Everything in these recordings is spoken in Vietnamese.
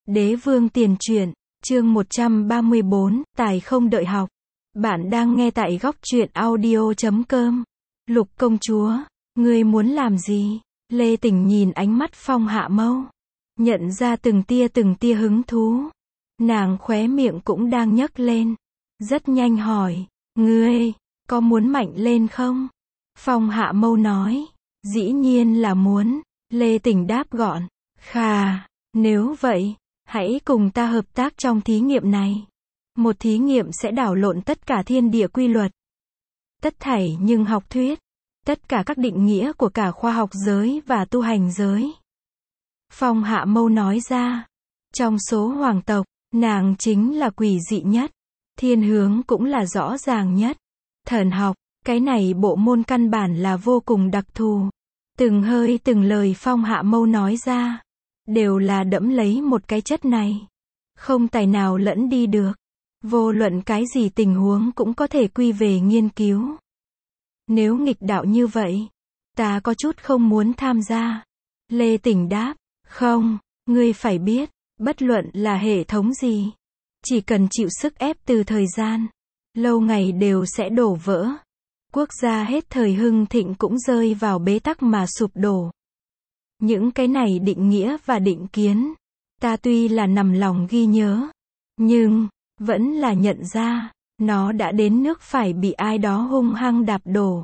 Đế vương tiền truyện, chương 134, tài không đợi học. Bạn đang nghe tại góc truyện audio.com. Lục công chúa, ngươi muốn làm gì? Lê Tỉnh nhìn ánh mắt Phong Hạ Mâu, nhận ra từng tia hứng thú. Nàng khóe miệng cũng đang nhấc lên, rất nhanh hỏi, ngươi, có muốn mạnh lên không? Phong Hạ Mâu nói, dĩ nhiên là muốn. Lê Tỉnh đáp gọn, khà, nếu vậy, hãy cùng ta hợp tác trong thí nghiệm này. Một thí nghiệm sẽ đảo lộn tất cả thiên địa quy luật. Tất thảy nhưng học thuyết. Tất cả các định nghĩa của cả khoa học giới và tu hành giới. Phong Hạ Mâu nói ra, trong số hoàng tộc, nàng chính là quỷ dị nhất. Thiên hướng cũng là rõ ràng nhất. Thần học, cái này bộ môn căn bản là vô cùng đặc thù. Từng hơi từng lời Phong Hạ Mâu nói ra, đều là đẫm lấy một cái chất này. Không tài nào lẫn đi được. Vô luận cái gì tình huống cũng có thể quy về nghiên cứu. Nếu nghịch đạo như vậy, ta có chút không muốn tham gia. Lê Tỉnh đáp, không, ngươi phải biết, bất luận là hệ thống gì, chỉ cần chịu sức ép từ thời gian, lâu ngày đều sẽ đổ vỡ. Quốc gia hết thời hưng thịnh cũng rơi vào bế tắc mà sụp đổ. Những cái này định nghĩa và định kiến, ta tuy là nằm lòng ghi nhớ, nhưng vẫn là nhận ra, nó đã đến nước phải bị ai đó hung hăng đạp đổ.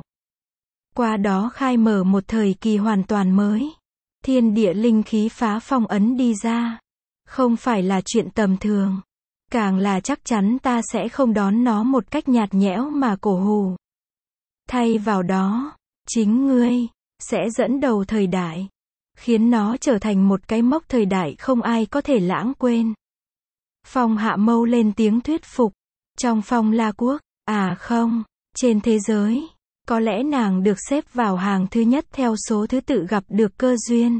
Qua đó khai mở một thời kỳ hoàn toàn mới. Thiên địa linh khí phá phong ấn đi ra. Không phải là chuyện tầm thường. Càng là chắc chắn ta sẽ không đón nó một cách nhạt nhẽo mà cổ hủ. Thay vào đó, chính ngươi sẽ dẫn đầu thời đại, khiến nó trở thành một cái mốc thời đại không ai có thể lãng quên. Phong Hạ Mâu lên tiếng thuyết phục. Trong Phong La Quốc, không, trên thế giới, có lẽ nàng được xếp vào hàng thứ nhất theo số thứ tự gặp được cơ duyên.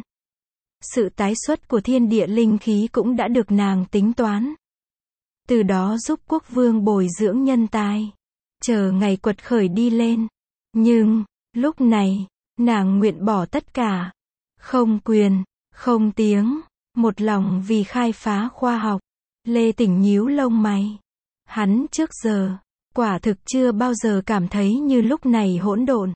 Sự tái xuất của thiên địa linh khí cũng đã được nàng tính toán. Từ đó giúp quốc vương bồi dưỡng nhân tài, chờ ngày quật khởi đi lên. Nhưng, lúc này, nàng nguyện bỏ tất cả. Không quyền, không tiếng, một lòng vì khai phá khoa học. Lê Tỉnh nhíu lông mày. Hắn trước giờ, quả thực chưa bao giờ cảm thấy như lúc này hỗn độn.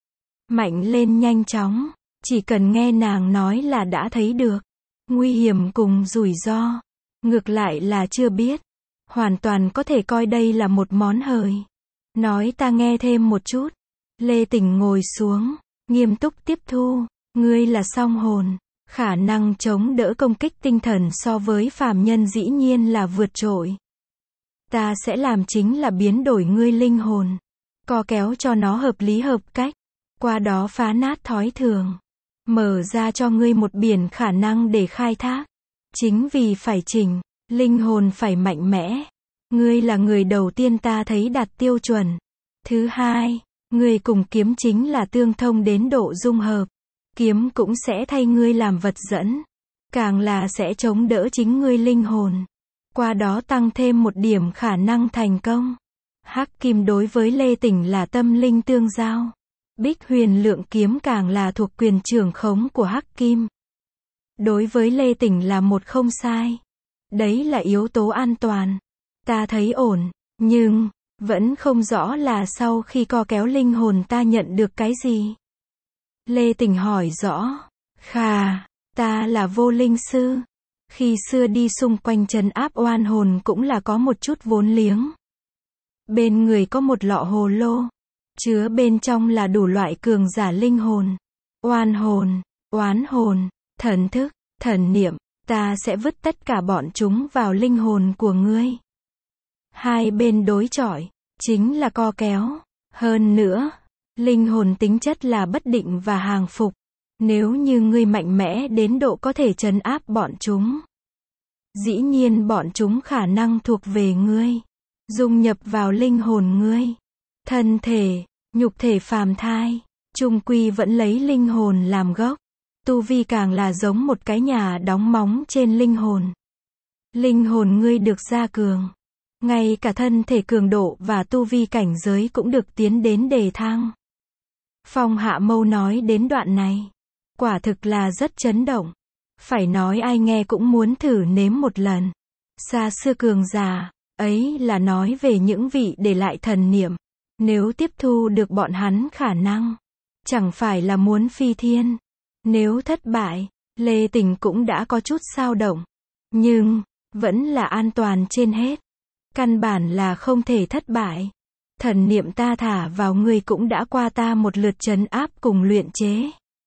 Mạnh lên nhanh chóng, chỉ cần nghe nàng nói là đã thấy được. Nguy hiểm cùng rủi ro, ngược lại là chưa biết. Hoàn toàn có thể coi đây là một món hời. Nói ta nghe thêm một chút. Lê Tỉnh ngồi xuống, nghiêm túc tiếp thu. Ngươi là song hồn, khả năng chống đỡ công kích tinh thần so với phàm nhân dĩ nhiên là vượt trội. Ta sẽ làm chính là biến đổi ngươi linh hồn, co kéo cho nó hợp lý hợp cách, qua đó phá nát thói thường, mở ra cho ngươi một biển khả năng để khai thác. Chính vì phải chỉnh, linh hồn phải mạnh mẽ. Ngươi là người đầu tiên ta thấy đạt tiêu chuẩn. Thứ hai, ngươi cùng kiếm chính là tương thông đến độ dung hợp. Kiếm cũng sẽ thay ngươi làm vật dẫn, càng là sẽ chống đỡ chính ngươi linh hồn. Qua đó tăng thêm một điểm khả năng thành công. Hắc kim đối với Lê Tỉnh là tâm linh tương giao. Bích huyền lượng kiếm càng là thuộc quyền trưởng khống của Hắc kim. Đối với Lê Tỉnh là một không sai. Đấy là yếu tố an toàn. Ta thấy ổn, nhưng vẫn không rõ là sau khi co kéo linh hồn ta nhận được cái gì. Lê Tỉnh hỏi rõ. Khà, ta là vô linh sư. Khi xưa đi xung quanh trấn áp oan hồn cũng là có một chút vốn liếng. Bên người có một lọ hồ lô, chứa bên trong là đủ loại cường giả linh hồn, oan hồn, oán hồn, thần thức, thần niệm. Ta sẽ vứt tất cả bọn chúng vào linh hồn của ngươi. Hai bên đối chọi, chính là co kéo. Hơn nữa, linh hồn tính chất là bất định và hàng phục. Nếu như ngươi mạnh mẽ đến độ có thể trấn áp bọn chúng, dĩ nhiên bọn chúng khả năng thuộc về ngươi, dung nhập vào linh hồn ngươi. Thân thể, nhục thể phàm thai, chung quy vẫn lấy linh hồn làm gốc. Tu vi càng là giống một cái nhà đóng móng trên linh hồn. Linh hồn ngươi được gia cường, ngay cả thân thể cường độ và tu vi cảnh giới cũng được tiến đến đề thăng. Phong Hạ Mâu nói đến đoạn này, quả thực là rất chấn động. Phải nói ai nghe cũng muốn thử nếm một lần. Xa xưa cường giả, ấy là nói về những vị để lại thần niệm. Nếu tiếp thu được bọn hắn khả năng, chẳng phải là muốn phi thiên. Nếu thất bại, Lê Tình cũng đã có chút dao động. Nhưng, vẫn là an toàn trên hết. Căn bản là không thể thất bại. Thần niệm ta thả vào ngươi cũng đã qua ta một lượt trấn áp cùng luyện chế.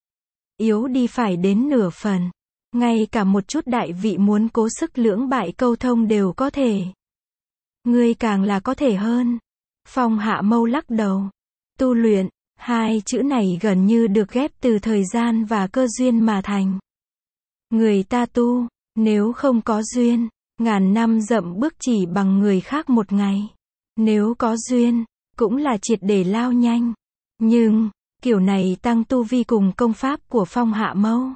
Yếu đi phải đến nửa phần. Ngay cả một chút đại vị muốn cố sức lưỡng bại câu thông đều có thể. Ngươi càng là có thể hơn. Phong Hạ Mâu lắc đầu. Tu luyện, hai chữ này gần như được ghép từ thời gian và cơ duyên mà thành. Người ta tu, nếu không có duyên, ngàn năm dậm bước chỉ bằng người khác một ngày. Nếu có duyên, cũng là triệt để lao nhanh. Nhưng, kiểu này tăng tu vi cùng công pháp của Phong Hạ Mâu.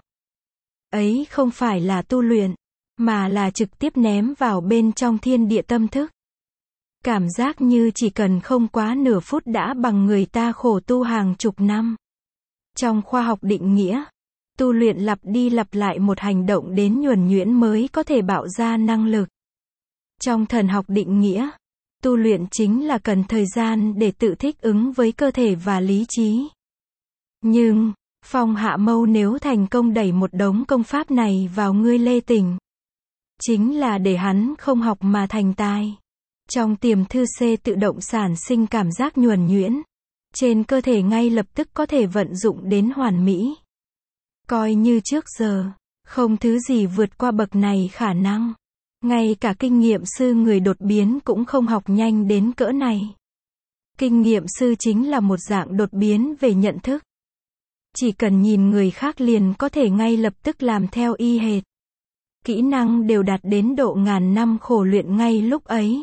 Ấy không phải là tu luyện, mà là trực tiếp ném vào bên trong thiên địa tâm thức. Cảm giác như chỉ cần không quá nửa phút đã bằng người ta khổ tu hàng chục năm. Trong khoa học định nghĩa, tu luyện lặp đi lặp lại một hành động đến nhuần nhuyễn mới có thể bạo ra năng lực. Trong thần học định nghĩa, tu luyện chính là cần thời gian để tự thích ứng với cơ thể và lý trí. Nhưng, Phong Hạ Mâu nếu thành công đẩy một đống công pháp này vào ngươi Lê Tình, chính là để hắn không học mà thành tài. Trong tiềm thư C tự động sản sinh cảm giác nhuần nhuyễn. Trên cơ thể ngay lập tức có thể vận dụng đến hoàn mỹ. Coi như trước giờ, không thứ gì vượt qua bậc này khả năng. Ngay cả kinh nghiệm sư người đột biến cũng không học nhanh đến cỡ này. Kinh nghiệm sư chính là một dạng đột biến về nhận thức. Chỉ cần nhìn người khác liền có thể ngay lập tức làm theo y hệt. Kỹ năng đều đạt đến độ ngàn năm khổ luyện ngay lúc ấy.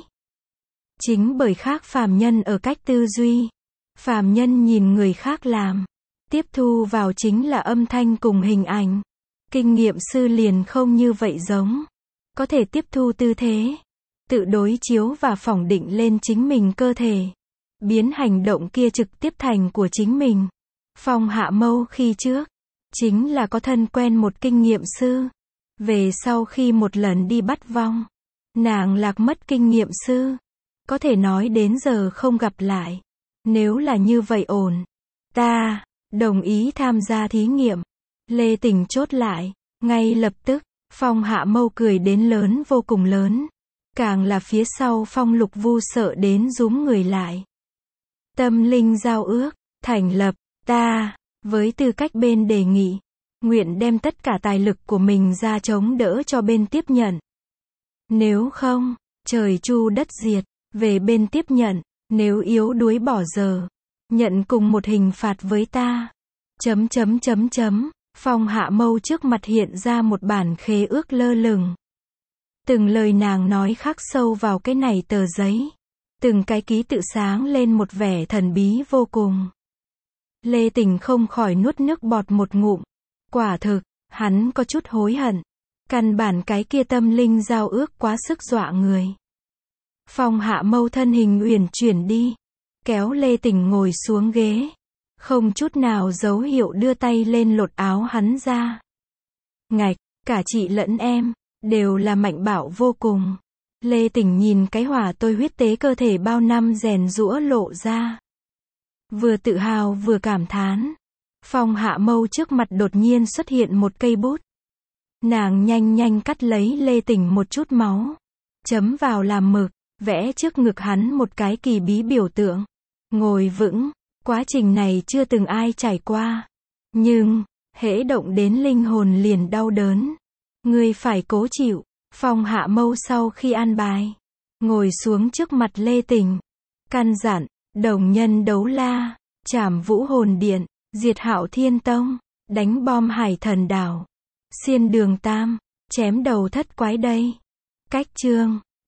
Chính bởi khác phàm nhân ở cách tư duy. Phàm nhân nhìn người khác làm, tiếp thu vào chính là âm thanh cùng hình ảnh. Kinh nghiệm sư liền không như vậy giống. Có thể tiếp thu tư thế, tự đối chiếu và phỏng định lên chính mình cơ thể. Biến hành động kia trực tiếp thành của chính mình. Phong Hạ Mâu khi trước, chính là có thân quen một kinh nghiệm sư. Về sau khi một lần đi bắt vong, nàng lạc mất kinh nghiệm sư. Có thể nói đến giờ không gặp lại. Nếu là như vậy ổn. Ta, đồng ý tham gia thí nghiệm. Lê Tình chốt lại. Ngay lập tức, Phong Hạ Mâu cười đến lớn vô cùng lớn. Càng là phía sau Phong Lục Vu sợ đến rúm người lại. Tâm linh giao ước, thành lập, ta, với tư cách bên đề nghị, nguyện đem tất cả tài lực của mình ra chống đỡ cho bên tiếp nhận. Nếu không, trời chu đất diệt, về bên tiếp nhận, nếu yếu đuối bỏ giờ, nhận cùng một hình phạt với ta. Phong Hạ Mâu trước mặt hiện ra một bản khế ước lơ lửng. Từng lời nàng nói khắc sâu vào cái này tờ giấy. Từng cái ký tự sáng lên một vẻ thần bí vô cùng. Lê Tình không khỏi nuốt nước bọt một ngụm. Quả thực, hắn có chút hối hận. Căn bản cái kia tâm linh giao ước quá sức dọa người. Phong Hạ Mâu thân hình uyển chuyển đi. Kéo Lê Tình ngồi xuống ghế. Không chút nào dấu hiệu đưa tay lên lột áo hắn ra. Ngạch, cả chị lẫn em, đều là mạnh bạo vô cùng. Lê Tình nhìn cái hỏa tôi huyết tế cơ thể bao năm rèn giũa lộ ra. Vừa tự hào vừa cảm thán. Phong Hạ Mâu trước mặt đột nhiên xuất hiện một cây bút. Nàng nhanh nhanh cắt lấy Lê Tình một chút máu. Chấm vào làm mực, vẽ trước ngực hắn một cái kỳ bí biểu tượng. Ngồi vững, quá trình này chưa từng ai trải qua. Nhưng, hễ động đến linh hồn liền đau đớn. Ngươi phải cố chịu. Phong Hạ Mâu sau khi an bài, ngồi xuống trước mặt Lê Tình. Căn dặn, đồng nhân đấu la, trảm vũ hồn điện, diệt Hạo Thiên Tông, đánh bom Hải Thần Đảo, xiên đường Tam, chém đầu thất quái đây. Cách chương